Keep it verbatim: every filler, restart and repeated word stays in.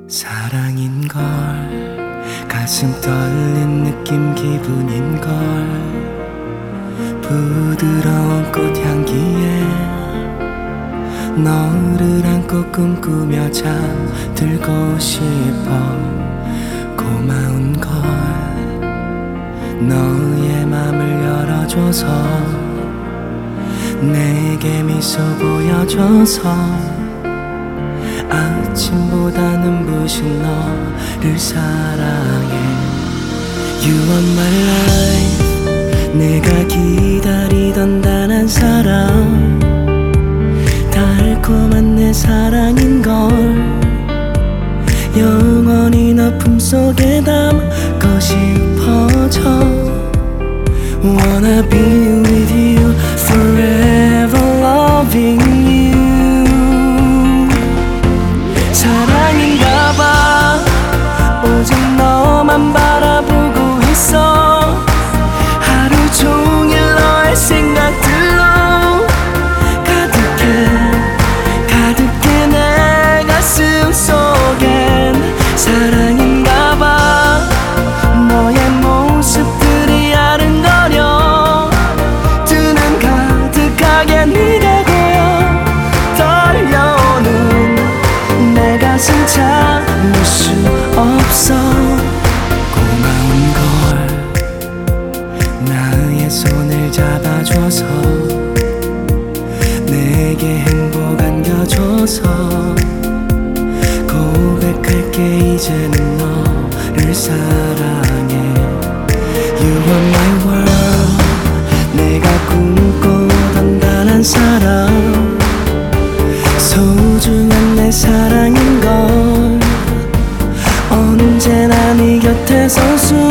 사랑인걸, 가슴 떨린 느낌 기분인걸, 부드러운 꽃향기에 너를 안고 꿈꾸며 잠들고 싶어. 고마운걸, 너의 맘을 열어줘서 내게 미소 보여줘서 아침보다 눈부신 너를 사랑해. You are my life, 내가 기다리던 단 한 사람, 달콤한 내 사랑인걸. 영원히 너 품속에 담고 싶어져. Wanna be with you, forever loving you. 사랑인가봐, 오직 너만 바라보고 있어. 하루 종일 너의 생각들로 가득해, 가득해 내 가슴 속엔. 사랑인가봐, 너의 모습들이 아른거려. 두 눈 가득하게 네가 보여. 떨려오는 내 가슴 참을 수 없어. 고마운걸, 나의 손을 잡아줘서 내게 행복 안겨줘서. 고백할게, 이제는 너를 사랑해. You are my world, 내가 꿈꿔오던 단 한 사람, 소중한 내 사랑인걸. 언제나 네 곁에 설 수